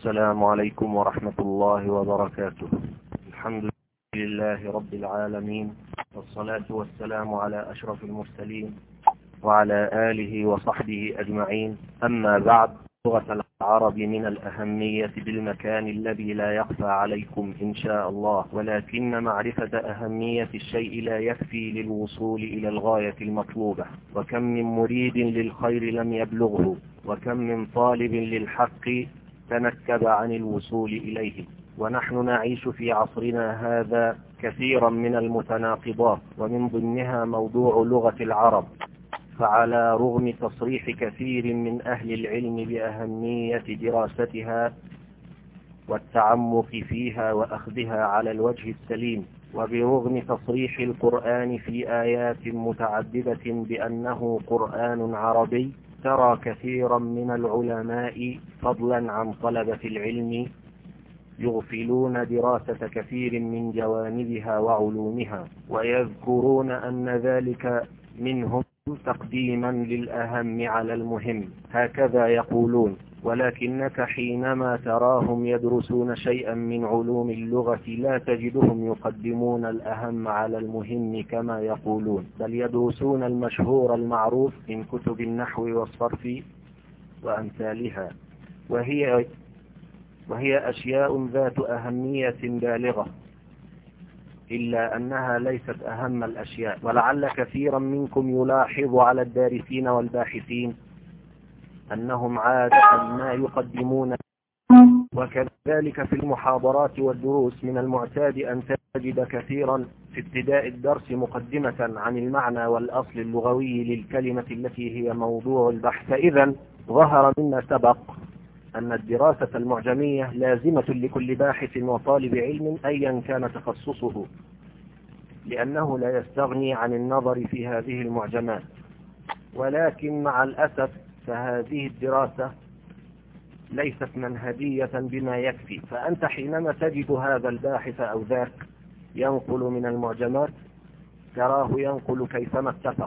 السلام عليكم ورحمة الله وبركاته. الحمد لله رب العالمين، والصلاة والسلام على أشرف المرسلين وعلى آله وصحبه أجمعين. أما بعد، لغة العرب من الأهمية بالمكان الذي لا يخفى عليكم إن شاء الله، ولكن معرفة أهمية الشيء لا يكفي للوصول إلى الغاية المطلوبة. وكم من مريد للخير لم يبلغه، وكم من طالب للحق تنكب عن الوصول إليه. ونحن نعيش في عصرنا هذا كثيرا من المتناقضات، ومن ضمنها موضوع لغة العرب. فعلى رغم تصريح كثير من أهل العلم بأهمية دراستها والتعمق فيها وأخذها على الوجه السليم، وبرغم تصريح القرآن في آيات متعددة بأنه قرآن عربي، ترى كثيرا من العلماء فضلا عن طلبة العلم يغفلون دراسة كثير من جوانبها وعلومها، ويذكرون أن ذلك منهم تقديما للأهم على المهم، هكذا يقولون. ولكنك حينما تراهم يدرسون شيئا من علوم اللغة لا تجدهم يقدمون الأهم على المهم كما يقولون، بل يدرسون المشهور المعروف من كتب النحو والصرف وأمثالها، وهي أشياء ذات أهمية بالغة، إلا أنها ليست أهم الأشياء. ولعل كثيرا منكم يلاحظ على الدارسين والباحثين أنهم عادة ما يقدمون، وكذلك في المحاضرات والدروس من المعتاد أن تجد كثيرا في ابتداء الدرس مقدمة عن المعنى والأصل اللغوي للكلمة التي هي موضوع البحث. فإذا ظهر مما سبق أن الدراسة المعجمية لازمة لكل باحث وطالب علم أيا كان تخصصه، لأنه لا يستغني عن النظر في هذه المعجمات. ولكن مع الأسف فهذه الدراسة ليست منهجية بما يكفي، فأنت حينما تجد هذا الباحث أو ذاك ينقل من المعجمات تراه ينقل كيفما اتفق،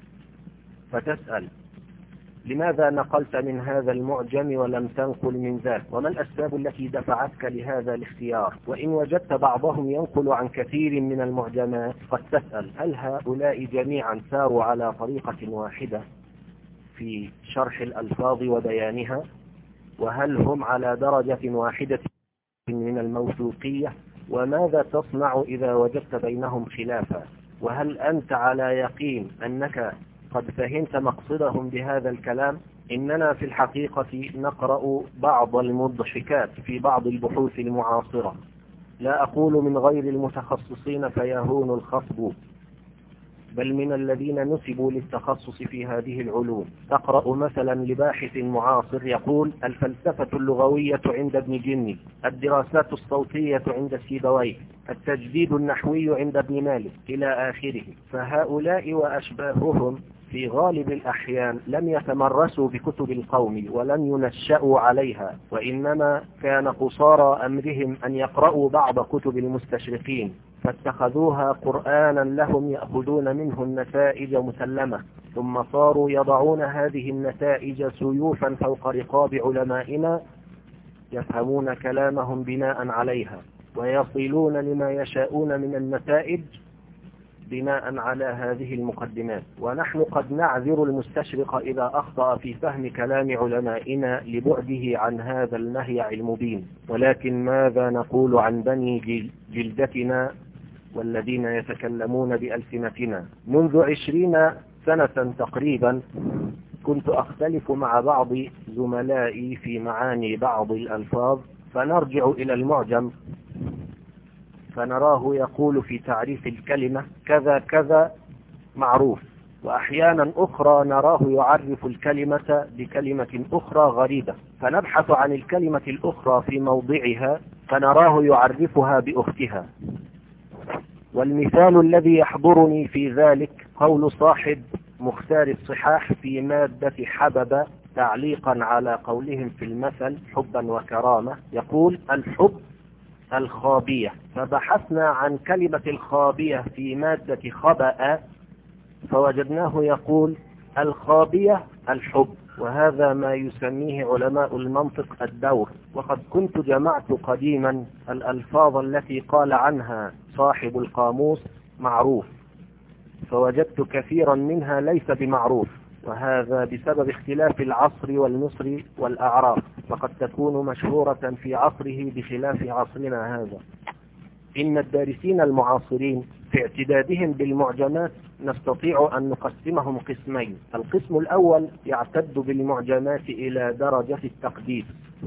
فتسأل لماذا نقلت من هذا المعجم ولم تنقل من ذاك؟ وما الأسباب التي دفعتك لهذا الاختيار؟ وإن وجدت بعضهم ينقل عن كثير من المعجمات قد تسأل هل هؤلاء جميعا ساروا على طريقة واحدة في شرح الألفاظ وبيانها؟ وهل هم على درجة واحدة من الموثوقية؟ وماذا تصنع إذا وجدت بينهم خلافا؟ وهل أنت على يقين أنك قد فهمت مقصدهم بهذا الكلام؟ إننا في الحقيقة نقرأ بعض المضحكات في بعض البحوث المعاصرة، لا أقول من غير المتخصصين فيهون الخصب، بل من الذين نسبوا للتخصص في هذه العلوم. تقرأ مثلا لباحث معاصر يقول الفلسفة اللغوية عند ابن جني، الدراسات الصوتية عند سيبويه، التجديد النحوي عند ابن مالك إلى آخره. فهؤلاء وأشباههم في غالب الأحيان لم يتمرسوا بكتب القوم ولم ينشأوا عليها، وإنما كان قصارى أمرهم أن يقرأوا بعض كتب المستشرقين فاتخذوها قرآنا لهم يأخذون منه النتائج مسلمة، ثم صاروا يضعون هذه النتائج سيوفا فوق رقاب علمائنا يفهمون كلامهم بناء عليها، ويصلون لما يشاءون من النتائج بناء على هذه المقدمات. ونحن قد نعذر المستشرق إذا أخطأ في فهم كلام علمائنا لبعده عن هذا المهيع المبين، ولكن ماذا نقول عن بني جلدتنا والذين يتكلمون بألسنتنا؟ منذ 20 سنة تقريبا كنت أختلف مع بعض زملائي في معاني بعض الألفاظ، فنرجع إلى المعجم فنراه يقول في تعريف الكلمة كذا كذا معروف، وأحيانا أخرى نراه يعرف الكلمة بكلمة أخرى غريبة، فنبحث عن الكلمة الأخرى في موضعها فنراه يعرفها بأختها. والمثال الذي يحضرني في ذلك قول صاحب مختار الصحاح في مادة حبب تعليقا على قولهم في المثل حبا وكرامة، يقول الحب الخابية، فبحثنا عن كلمة الخابية في مادة خبأ فوجدناه يقول الخابية الحب، وهذا ما يسميه علماء المنطق الدور. وقد كنت جمعت قديما الألفاظ التي قال عنها صاحب القاموس معروف، فوجدت كثيرا منها ليس بمعروف، وهذا بسبب اختلاف العصر والمصر والأعراف، فقد تكون مشهورة في عصره بخلاف عصرنا هذا. إن الدارسين المعاصرين في اعتدادهم بالمعجمات نستطيع أن نقسمهم قسمين. القسم الأول يعتد بالمعجمات إلى درجة التقديس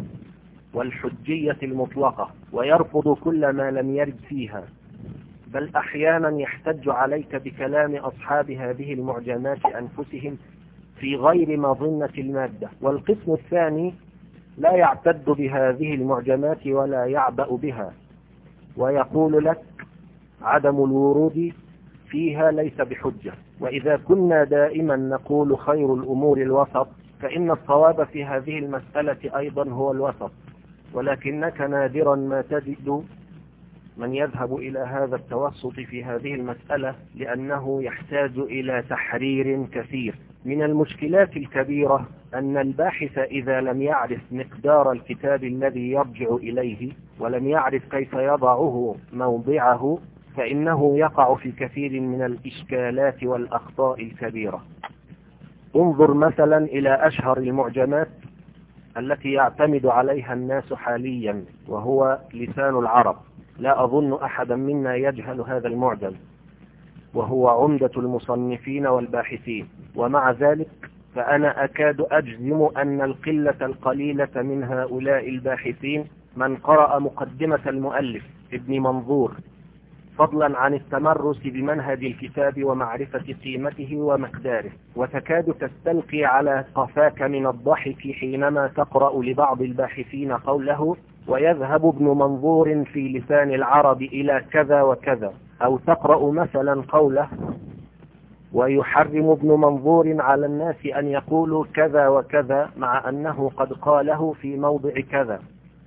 والحجية المطلقة، ويرفض كل ما لم يرد فيها، بل أحيانا يحتج عليك بكلام أصحاب هذه المعجمات أنفسهم في غير مظنة المادة. والقسم الثاني لا يعتد بهذه المعجمات ولا يعبأ بها، ويقول لك عدم الورود فيها ليس بحجة. وإذا كنا دائما نقول خير الأمور الوسط، فإن الصواب في هذه المسألة أيضا هو الوسط، ولكنك نادرا ما تجد من يذهب إلى هذا التوسط في هذه المسألة، لأنه يحتاج إلى تحرير كثير. من المشكلات الكبيرة أن الباحث إذا لم يعرف مقدار الكتاب الذي يرجع إليه ولم يعرف كيف يضعه موضعه، فإنه يقع في كثير من الإشكالات والأخطاء الكبيرة. انظر مثلا إلى أشهر المعجمات التي يعتمد عليها الناس حاليا، وهو لسان العرب. لا أظن أحدا منا يجهل هذا المعجم، وهو عمدة المصنفين والباحثين. ومع ذلك فأنا أكاد أجزم أن القلة القليلة من هؤلاء الباحثين من قرأ مقدمة المؤلف ابن منظور، فضلا عن التمرس بمنهج الكتاب ومعرفة قيمته ومقداره، وتكاد تستلقي على قفاك من الضحك حينما تقرأ لبعض الباحثين قوله ويذهب ابن منظور في لسان العرب إلى كذا وكذا، أو تقرأ مثلا قوله ويحرم ابن منظور على الناس أن يقولوا كذا وكذا مع أنه قد قاله في موضع كذا،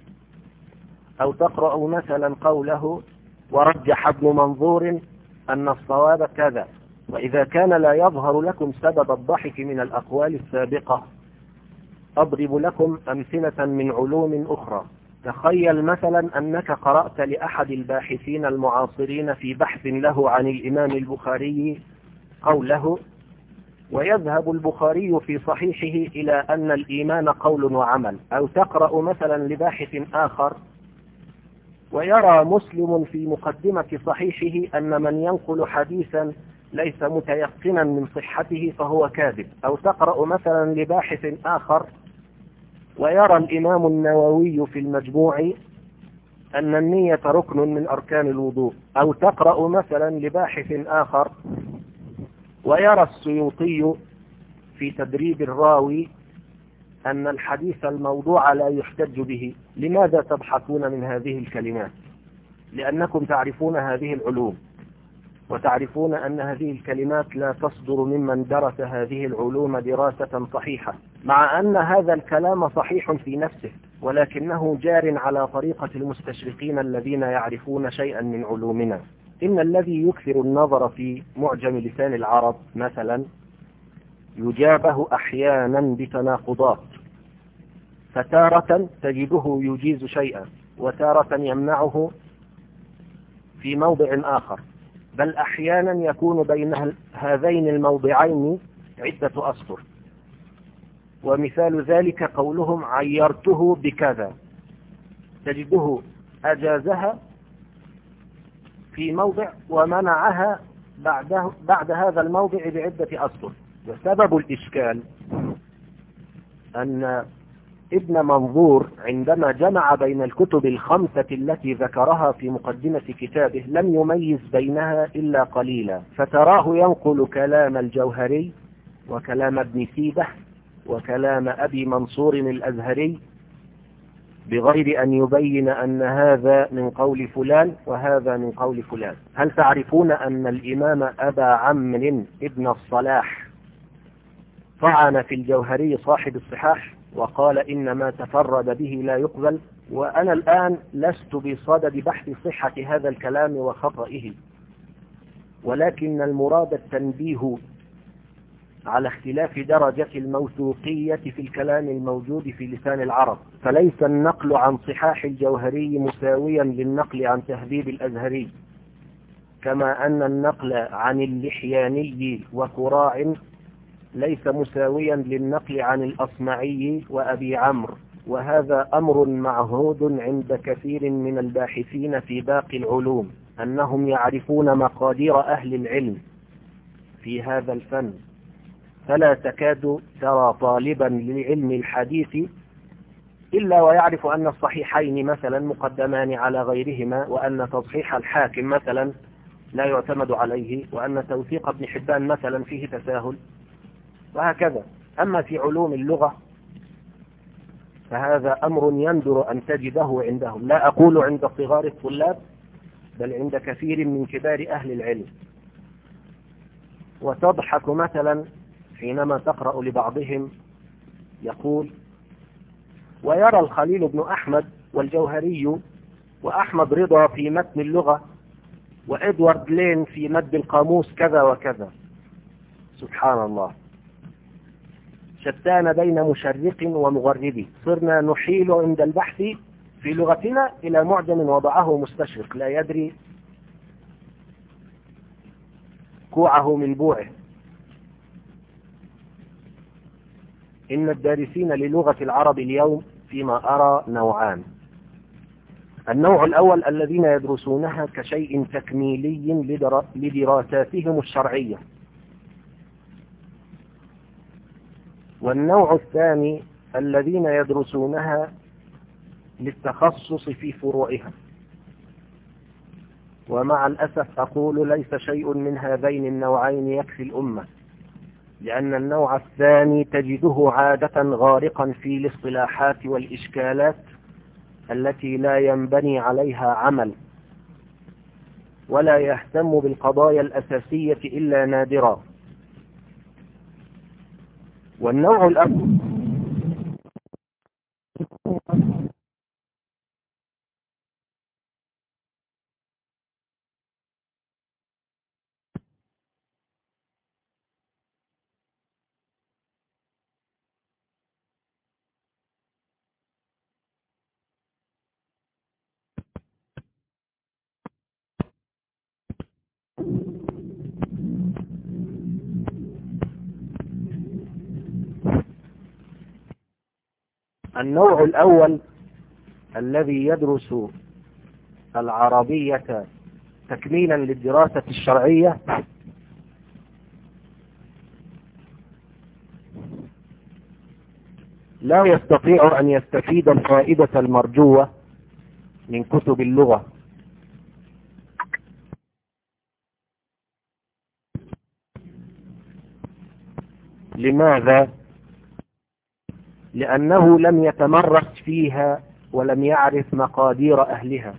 أو تقرأ مثلا قوله ورجح ابن منظور أن الصواب كذا. وإذا كان لا يظهر لكم سبب الضحك من الأقوال السابقة، أضرب لكم أمثلة من علوم أخرى. تخيل مثلا أنك قرأت لأحد الباحثين المعاصرين في بحث له عن الإمام البخاري قوله ويذهب البخاري في صحيحه إلى أن الإيمان قول وعمل، أو تقرأ مثلا لباحث آخر ويرى مسلم في مقدمة صحيحه أن من ينقل حديثا ليس متيقنا من صحته فهو كاذب، أو تقرأ مثلا لباحث آخر ويرى الإمام النووي في المجموع أن النية ركن من أركان الوضوء، أو تقرأ مثلا لباحث آخر ويرى السيوطي في تدريب الراوي أن الحديث الموضوع لا يحتج به. لماذا تضحكون من هذه الكلمات؟ لأنكم تعرفون هذه العلوم، وتعرفون أن هذه الكلمات لا تصدر ممن درس هذه العلوم دراسة صحيحة، مع أن هذا الكلام صحيح في نفسه، ولكنه جار على طريقة المستشرقين الذين يعرفون شيئا من علومنا. إن الذي يكثر النظر في معجم لسان العرب مثلا يجابه أحيانا بتناقضات، فتارة تجده يجيز شيئا وتارة يمنعه في موضع آخر، بل أحيانا يكون بين هذين الموضعين عدة أسطر. ومثال ذلك قولهم عيرته بكذا، تجده أجازها في موضع ومنعها بعد هذا الموضع بعدة أسطر. وسبب الإشكال أن ابن منظور عندما جمع بين الكتب الخمسة التي ذكرها في مقدمة كتابه لم يميز بينها إلا قليلا، فتراه ينقل كلام الجوهري وكلام ابن سيبة وكلام أبي منصور الأزهري بغير أن يبين أن هذا من قول فلان وهذا من قول فلان. هل تعرفون أن الإمام أبا عمرو ابن الصلاح طعن في الجوهري صاحب الصحاح وقال إن ما تفرد به لا يقبل؟ وأنا الآن لست بصدد بحث صحة هذا الكلام وخطئه، ولكن المراد التنبيه على اختلاف درجة الموثوقية في الكلام الموجود في لسان العرب، فليس النقل عن صحاح الجوهري مساويا للنقل عن تهذيب الأزهري، كما أن النقل عن اللحياني وكراع ليس مساويا للنقل عن الأصمعي وأبي عمرو. وهذا أمر معهود عند كثير من الباحثين في باقي العلوم، أنهم يعرفون مقادير أهل العلم في هذا الفن، فلا تكاد ترى طالبا لعلم الحديث إلا ويعرف أن الصحيحين مثلا مقدمان على غيرهما، وأن تصحيح الحاكم مثلا لا يعتمد عليه، وأن توثيق ابن حبان مثلا فيه تساهل، وهكذا. أما في علوم اللغة فهذا أمر يندر أن تجده عندهم، لا أقول عند صغار الطلاب، بل عند كثير من كبار أهل العلم. وتضحك مثلا حينما تقرأ لبعضهم يقول: ويرى الخليل بن أحمد والجوهري وأحمد رضا في متن اللغة وإدوارد لين في مد القاموس كذا وكذا. سبحان الله، شتان بين مشرق ومغرب، صرنا نحيل عند البحث في لغتنا إلى معجم وضعه مستشرق لا يدري كوعه من بوعه. إن الدارسين للغة العرب اليوم فيما أرى نوعان: النوع الأول الذين يدرسونها كشيء تكميلي لدراساتهم الشرعية، والنوع الثاني الذين يدرسونها للتخصص في فروعها. ومع الأسف أقول ليس شيء من هذين النوعين يكفي الأمة، لأن النوع الثاني تجده عادة غارقا في الاصطلاحات والإشكالات التي لا ينبني عليها عمل، ولا يهتم بالقضايا الأساسية إلا نادرا. والنوع الأول النوع الأول الذي يدرس العربية تكميلا للدراسة الشرعية لا يستطيع أن يستفيد الفائدة المرجوة من كتب اللغة. لماذا؟ لأنه لم يتمرس فيها ولم يعرف مقادير أهلها.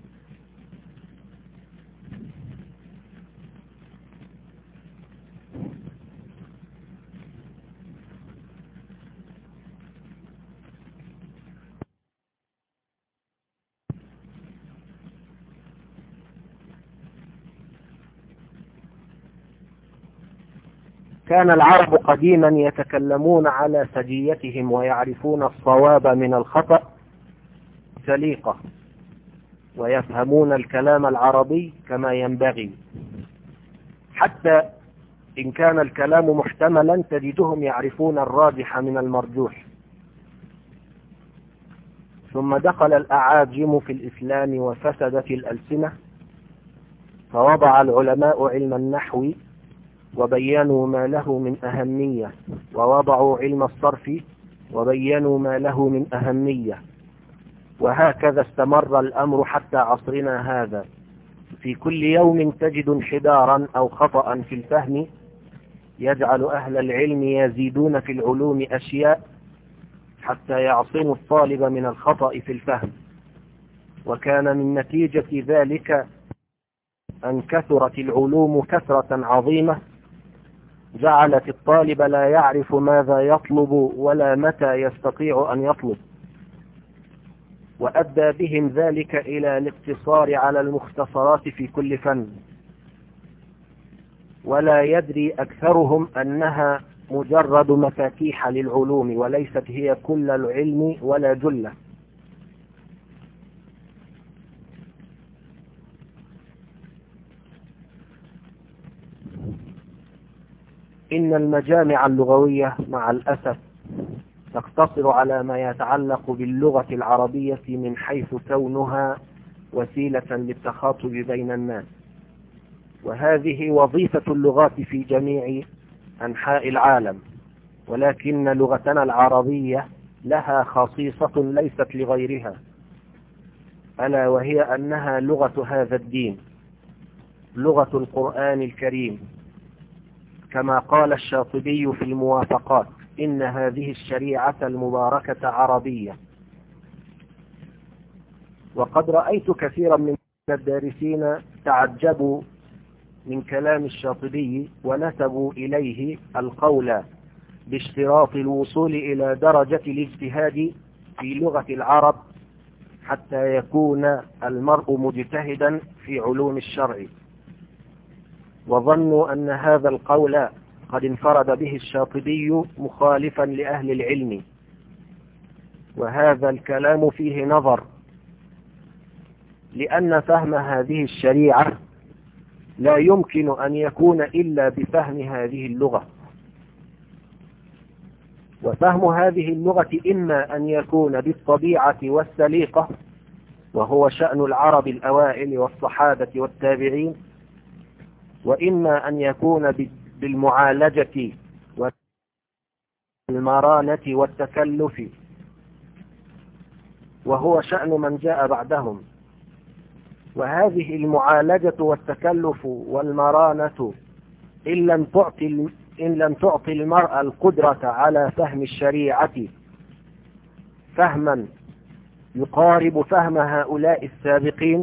كان العرب قديما يتكلمون على سجيتهم ويعرفون الصواب من الخطأ سليقة، ويفهمون الكلام العربي كما ينبغي، حتى إن كان الكلام محتملا تجدهم يعرفون الراجح من المرجوح. ثم دخل الأعاجم في الإسلام وفسدت الألسنة، فوضع العلماء علم النحو وبينوا ما له من أهمية، ووضعوا علم الصرف وبينوا ما له من أهمية، وهكذا استمر الأمر حتى عصرنا هذا. في كل يوم تجد انحدارا أو خطأ في الفهم يجعل أهل العلم يزيدون في العلوم أشياء حتى يعصموا الطالب من الخطأ في الفهم. وكان من نتيجة ذلك أن كثرت العلوم كثرة عظيمة جعلت الطالب لا يعرف ماذا يطلب ولا متى يستطيع أن يطلب، وأدى بهم ذلك إلى الاقتصار على المختصرات في كل فن، ولا يدري أكثرهم أنها مجرد مفاتيح للعلوم، وليست هي كل العلم ولا جلة. إن المجامع اللغوية مع الأسف تقتصر على ما يتعلق باللغة العربية من حيث كونها وسيلة للتخاطب بين الناس، وهذه وظيفة اللغات في جميع أنحاء العالم، ولكن لغتنا العربية لها خصيصة ليست لغيرها، ألا وهي أنها لغة هذا الدين، لغة القرآن الكريم، كما قال الشاطبي في الموافقات: إن هذه الشريعة المباركة عربية. وقد رأيت كثيرا من الدارسين تعجبوا من كلام الشاطبي ونسبوا إليه القول باشتراط الوصول إلى درجة الاجتهاد في لغة العرب حتى يكون المرء مجتهدا في علوم الشرع، وظنوا أن هذا القول قد انفرد به الشاطبي مخالفا لأهل العلم، وهذا الكلام فيه نظر، لأن فهم هذه الشريعة لا يمكن أن يكون إلا بفهم هذه اللغة، وفهم هذه اللغة إما أن يكون بالطبيعة والسليقة، وهو شأن العرب الأوائل والصحابة والتابعين، وإما أن يكون بالمعالجة والمرانة والتكلف، وهو شأن من جاء بعدهم. وهذه المعالجة والتكلف والمرانة إن لم تعطي المرء القدرة على فهم الشريعة فهما يقارب فهم هؤلاء السابقين،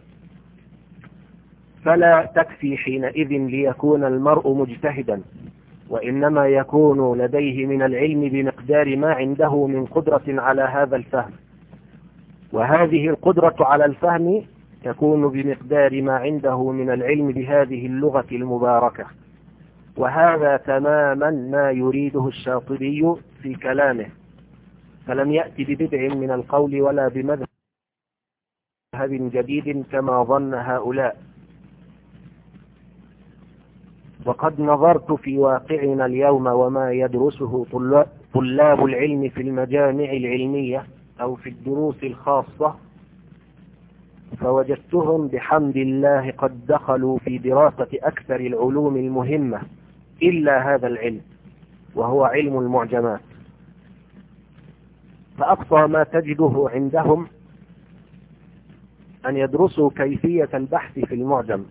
فلا تكفي حينئذ ليكون المرء مجتهدا، وإنما يكون لديه من العلم بمقدار ما عنده من قدرة على هذا الفهم، وهذه القدرة على الفهم تكون بمقدار ما عنده من العلم بهذه اللغة المباركة. وهذا تماما ما يريده الشاطبي في كلامه، فلم يأتي ببدع من القول ولا بمذهب جديد كما ظن هؤلاء. وقد نظرت في واقعنا اليوم وما يدرسه طلاب العلم في المجامع العلمية أو في الدروس الخاصة، فوجدتهم بحمد الله قد دخلوا في دراسة أكثر العلوم المهمة إلا هذا العلم، وهو علم المعجمات. فأقصى ما تجده عندهم أن يدرسوا كيفية البحث في المعجم،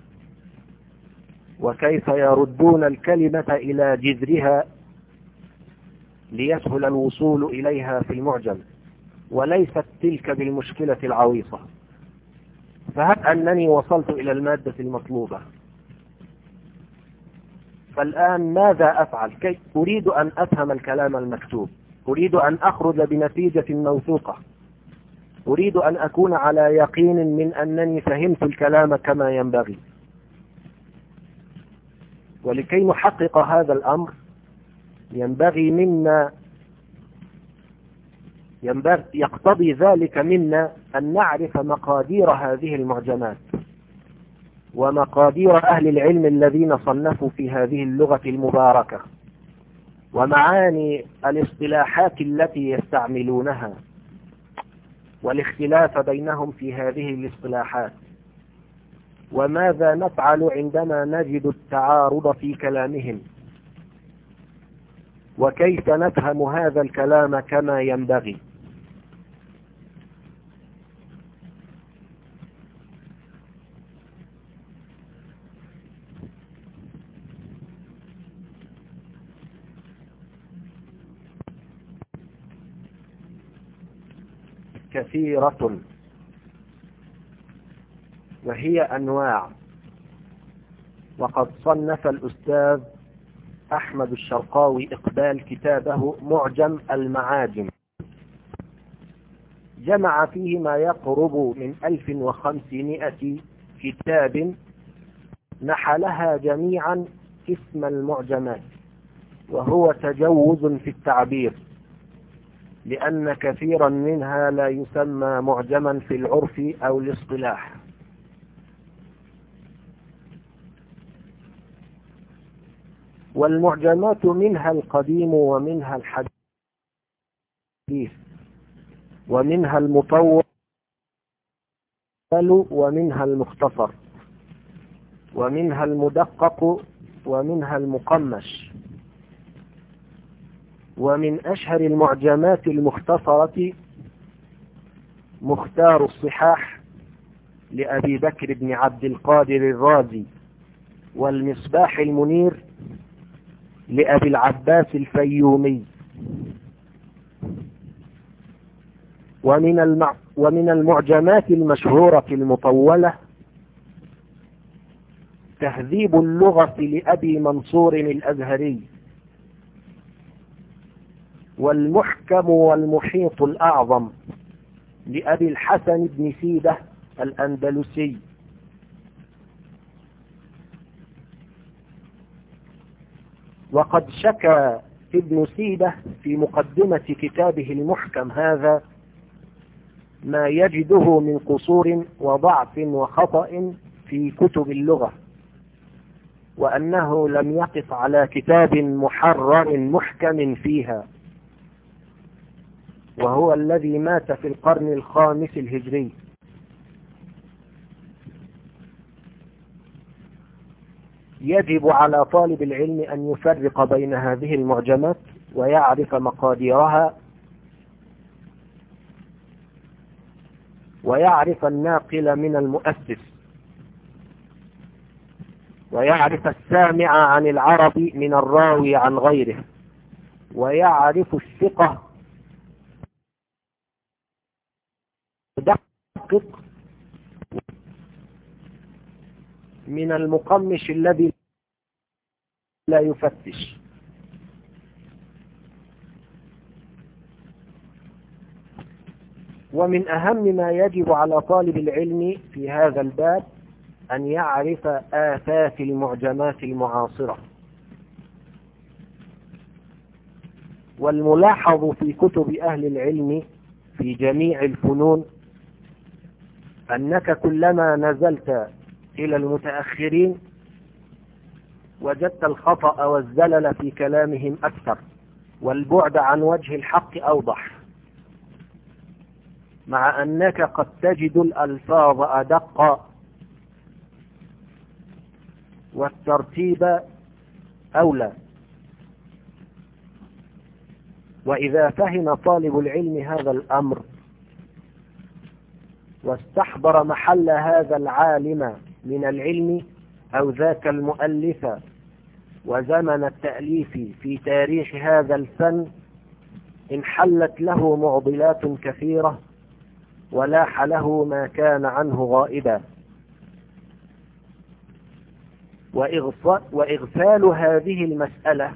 وكيف يردون الكلمة إلى جذرها ليسهل الوصول إليها في المعجم، وليست تلك بالمشكلة العويصة. فهب أنني وصلت إلى المادة المطلوبة، فالآن ماذا أفعل؟ كيف أريد أن أفهم الكلام المكتوب، أريد أن أخرج بنتيجة موثوقة، أريد أن أكون على يقين من أنني فهمت الكلام كما ينبغي. ولكي نحقق هذا الأمر يقتضي ذلك منا أن نعرف مقادير هذه المعجمات ومقادير أهل العلم الذين صنفوا في هذه اللغة المباركة، ومعاني الاصطلاحات التي يستعملونها، والاختلاف بينهم في هذه الاصطلاحات، وماذا نفعل عندما نجد التعارض في كلامهم، وكيف نفهم هذا الكلام كما ينبغي. كثيرة، وهي أنواع. وقد صنف الأستاذ أحمد الشرقاوي إقبال كتابه معجم المعاجم، جمع فيه ما يقرب من 1500 كتاب، نحلها جميعا اسم المعجمات، وهو تجوز في التعبير، لأن كثيرا منها لا يسمى معجما في العرف أو الاصطلاح. والمعجمات منها القديم ومنها الحديث ومنها المطول ومنها المختصر ومنها المدقق ومنها المقمش. ومن أشهر المعجمات المختصرة مختار الصحاح لأبي بكر بن عبد القادر الرازي، والمصباح المنير لأبي العباس الفيومي. ومن المعجمات المشهورة المطولة تهذيب اللغة لأبي منصور الأزهري، والمحكم والمحيط الأعظم لأبي الحسن بن سيدة الأندلسي. وقد شكى ابن سيدة في مقدمة كتابه المحكم هذا ما يجده من قصور وضعف وخطأ في كتب اللغة، وأنه لم يقف على كتاب محرر محكم فيها، وهو الذي مات في القرن الخامس الهجري. يجب على طالب العلم أن يفرق بين هذه المعجمات ويعرف مقاديرها، ويعرف الناقل من المؤسس، ويعرف السامع عن العرب من الراوي عن غيره، ويعرف الثقة دقق من المقمش الذي لا يفتش. ومن أهم ما يجب على طالب العلم في هذا الباب أن يعرف آفات المعجمات المعاصرة. والملاحظ في كتب أهل العلم في جميع الفنون أنك كلما نزلت إلى المتأخرين وجدت الخطأ والزلل في كلامهم أكثر، والبعد عن وجه الحق أوضح، مع أنك قد تجد الألفاظ أدق والترتيب أولى. وإذا فهم طالب العلم هذا الأمر واستحضر محل هذا العالم من العلم أو ذاك المؤلف وزمن التأليف في تاريخ هذا الفن، انحلت له معضلات كثيرة ولاح له ما كان عنه غائبا. وإغفال هذه المسألة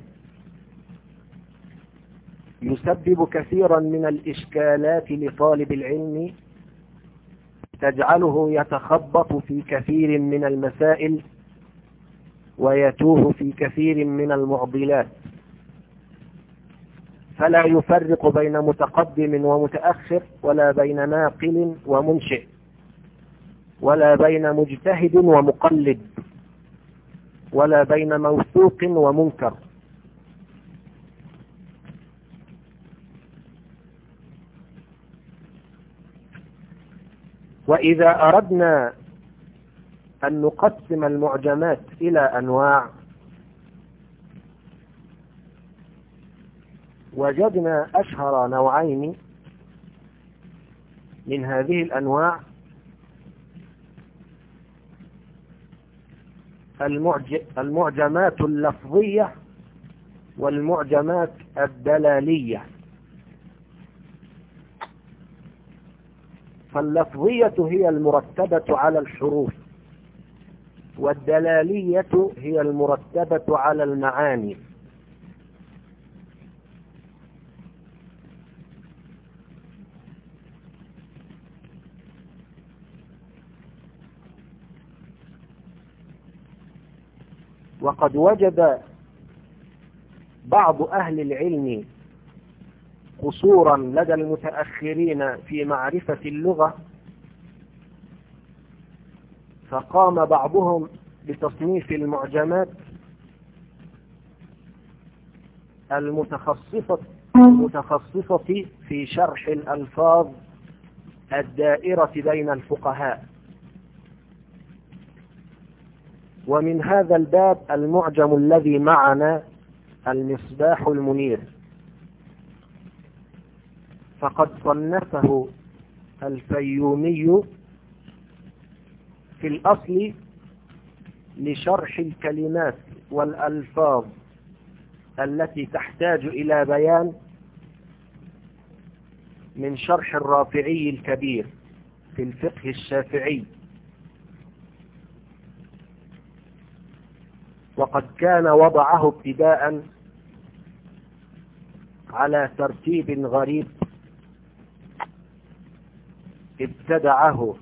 يسبب كثيرا من الإشكالات لطالب العلم، تجعله يتخبط في كثير من المسائل ويتوه في كثير من المعضلات، فلا يفرق بين متقدم ومتأخر، ولا بين ناقل ومنشئ، ولا بين مجتهد ومقلد، ولا بين موثوق ومنكر. وإذا أردنا أن نقسم المعجمات إلى أنواع، وجدنا أشهر نوعين من هذه الأنواع: المعجمات اللفظية والمعجمات الدلالية. فاللفظية هي المرتبة على الحروف، والدلالية هي المرتبة على المعاني. وقد وجد بعض أهل العلم قصورا لدى المتأخرين في معرفة اللغة، فقام بعضهم بتصنيف المعجمات المتخصصة في شرح الألفاظ الدائرة بين الفقهاء. ومن هذا الباب المعجم الذي معنا المصباح المنير، فقد صنفه الفيومي في الأصل لشرح الكلمات والألفاظ التي تحتاج إلى بيان من شرح الرافعي الكبير في الفقه الشافعي، وقد كان وضعه ابتداء على ترتيب غريب ابتدعه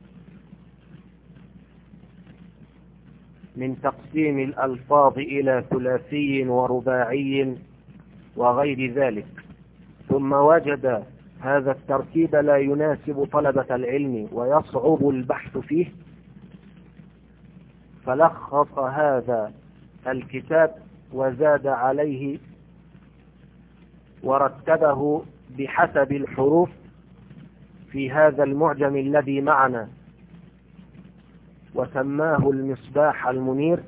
من تقسيم الألفاظ إلى ثلاثي ورباعي وغير ذلك، ثم وجد هذا الترتيب لا يناسب طلبة العلم ويصعب البحث فيه، فلخص هذا الكتاب وزاد عليه ورتبه بحسب الحروف في هذا المعجم الذي معنا، وسماه المصباح المنير.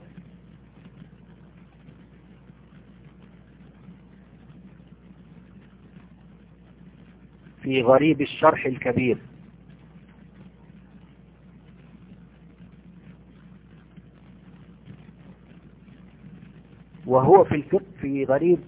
في غريب الشرح الكبير. وهو في الفقه في غريب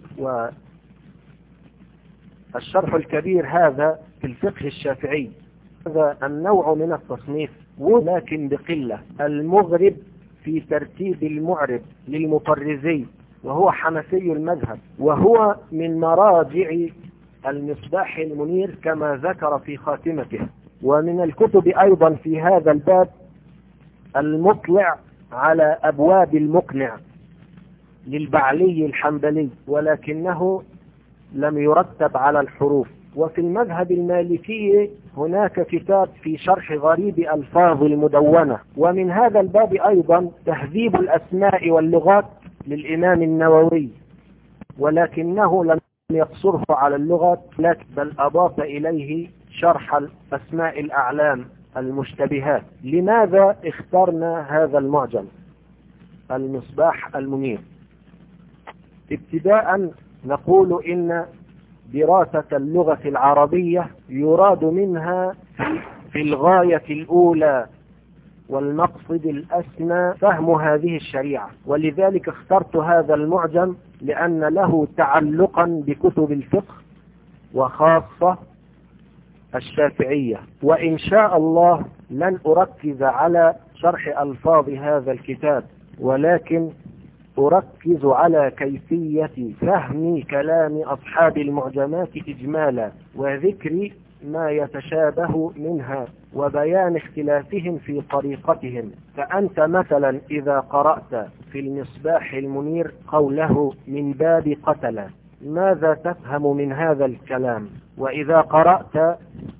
والشرح الكبير هذا في الفقه الشافعي. هذا النوع من التصنيف ولكن بقلة. المغرب في ترتيب المعرب للمطرزي، وهو حنفي المذهب، وهو من مراجع المصباح المنير كما ذكر في خاتمته. ومن الكتب أيضا في هذا الباب المطلع على أبواب المقنع للبعلي الحنبلي، ولكنه لم يرتب على الحروف. وفي المذهب المالكي هناك كتاب في شرح غريب ألفاظ المدونة. ومن هذا الباب أيضا تهذيب الأسماء واللغات للإمام النووي، ولكنه لم يقصره على اللغات بل أضاف إليه شرح الأسماء الأعلام المشتبهات. لماذا اخترنا هذا المعجم المصباح المنير؟ ابتداء نقول إن دراسة اللغة العربية يراد منها في الغاية الأولى والمقصد الأسمى فهم هذه الشريعة، ولذلك اخترت هذا المعجم لأن له تعلقا بكتب الفقه وخاصة الشافعية. وإن شاء الله لن أركز على شرح ألفاظ هذا الكتاب، ولكن أركز على كيفية فهم كلام أصحاب المعجمات إجمالا، وذكر ما يتشابه منها، وبيان اختلافهم في طريقتهم. فأنت مثلا إذا قرأت في المصباح المنير قوله من باب قتل، ماذا تفهم من هذا الكلام؟ وإذا قرأت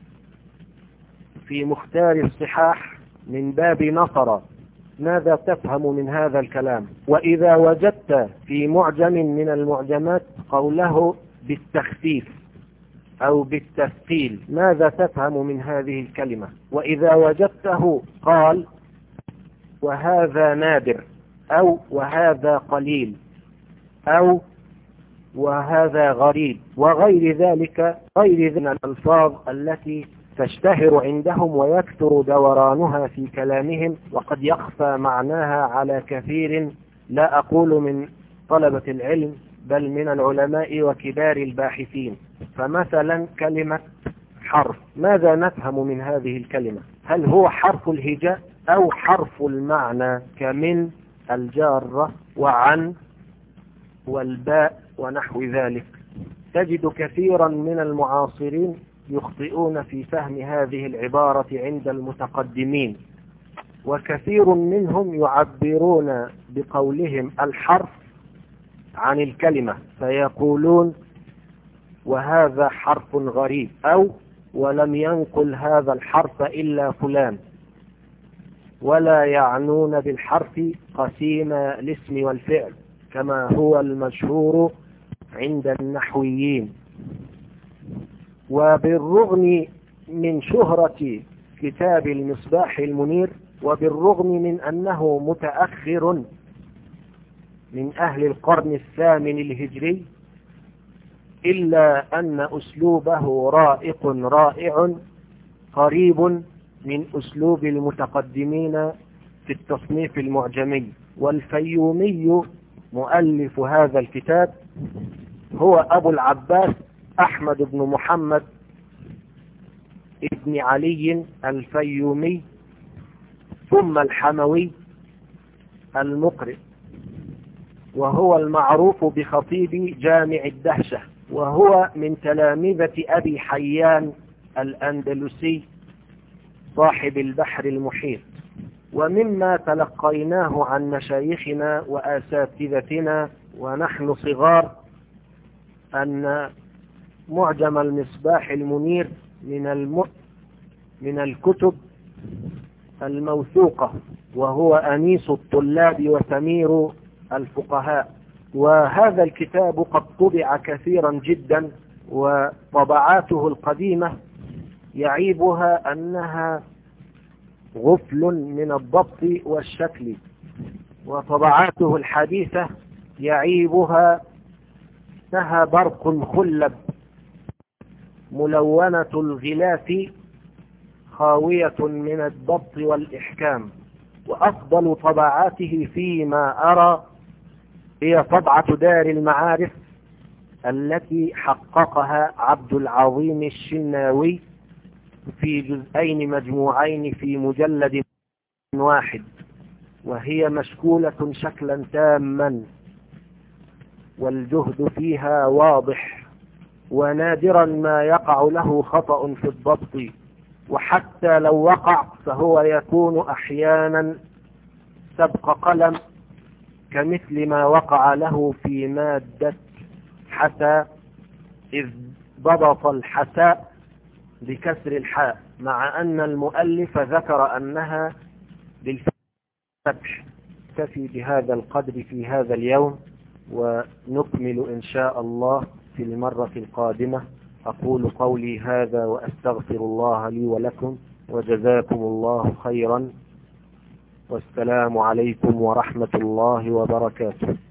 في مختار الصحاح من باب نصر، ماذا تفهم من هذا الكلام؟ وإذا وجدت في معجم من المعجمات قوله بالتخفيف أو بالتثقيل، ماذا تفهم من هذه الكلمة؟ وإذا وجدته قال وهذا نادر، أو وهذا قليل، أو وهذا غريب، وغير ذلك غير من الألفاظ التي تشتهر عندهم ويكثر دورانها في كلامهم، وقد يخفى معناها على كثير، لا أقول من طلبة العلم بل من العلماء وكبار الباحثين. فمثلا كلمة حرف، ماذا نفهم من هذه الكلمة؟ هل هو حرف الهجاء أو حرف المعنى كمن الجارة وعن والباء ونحو ذلك؟ تجد كثيرا من المعاصرين يخطئون في فهم هذه العبارة عند المتقدمين، وكثير منهم يعبرون بقولهم الحرف عن الكلمة فيقولون وهذا حرف غريب، أو ولم ينقل هذا الحرف إلا فلان، ولا يعنون بالحرف قسيم الاسم والفعل كما هو المشهور عند النحويين. وبالرغم من شهرة كتاب المصباح المنير، وبالرغم من أنه متأخر من أهل القرن الثامن الهجري، إلا أن أسلوبه رائق رائع قريب من أسلوب المتقدمين في التصنيف المعجمي. والفيومي مؤلف هذا الكتاب هو أبو العباس أحمد بن محمد ابن علي الفيومي، ثم الحموي المقرئ، وهو المعروف بخطيب جامع الدهشة، وهو من تلامذة أبي حيان الأندلسي صاحب البحر المحيط. ومما تلقيناه عن مشايخنا وأساتذتنا ونحن صغار أن معجم المصباح المنير من الكتب الموثوقة، وهو أنيس الطلاب وسمير الفقهاء. وهذا الكتاب قد طبع كثيرا جدا، وطبعاته القديمة يعيبها أنها غفل من الضبط والشكل، وطبعاته الحديثة يعيبها أنها برق خلب ملونة الغلاف خاوية من الضبط والإحكام. وأفضل طبعاته فيما أرى هي طبعة دار المعارف التي حققها عبد العظيم الشناوي في جزئين مجموعين في مجلد واحد، وهي مشكولة شكلا تاما، والجهد فيها واضح، ونادرا ما يقع له خطأ في الضبط، وحتى لو وقع فهو يكون أحيانا سبق قلم، كمثل ما وقع له في مادة حساء، إذ ضبط الحساء بكسر الحاء، مع أن المؤلف ذكر أنها بالفتح. نكتفي بهذا القدر في هذا اليوم، ونكمل إن شاء الله في المرة القادمة. أقول قولي هذا وأستغفر الله لي ولكم، وجزاكم الله خيرا، والسلام عليكم ورحمة الله وبركاته.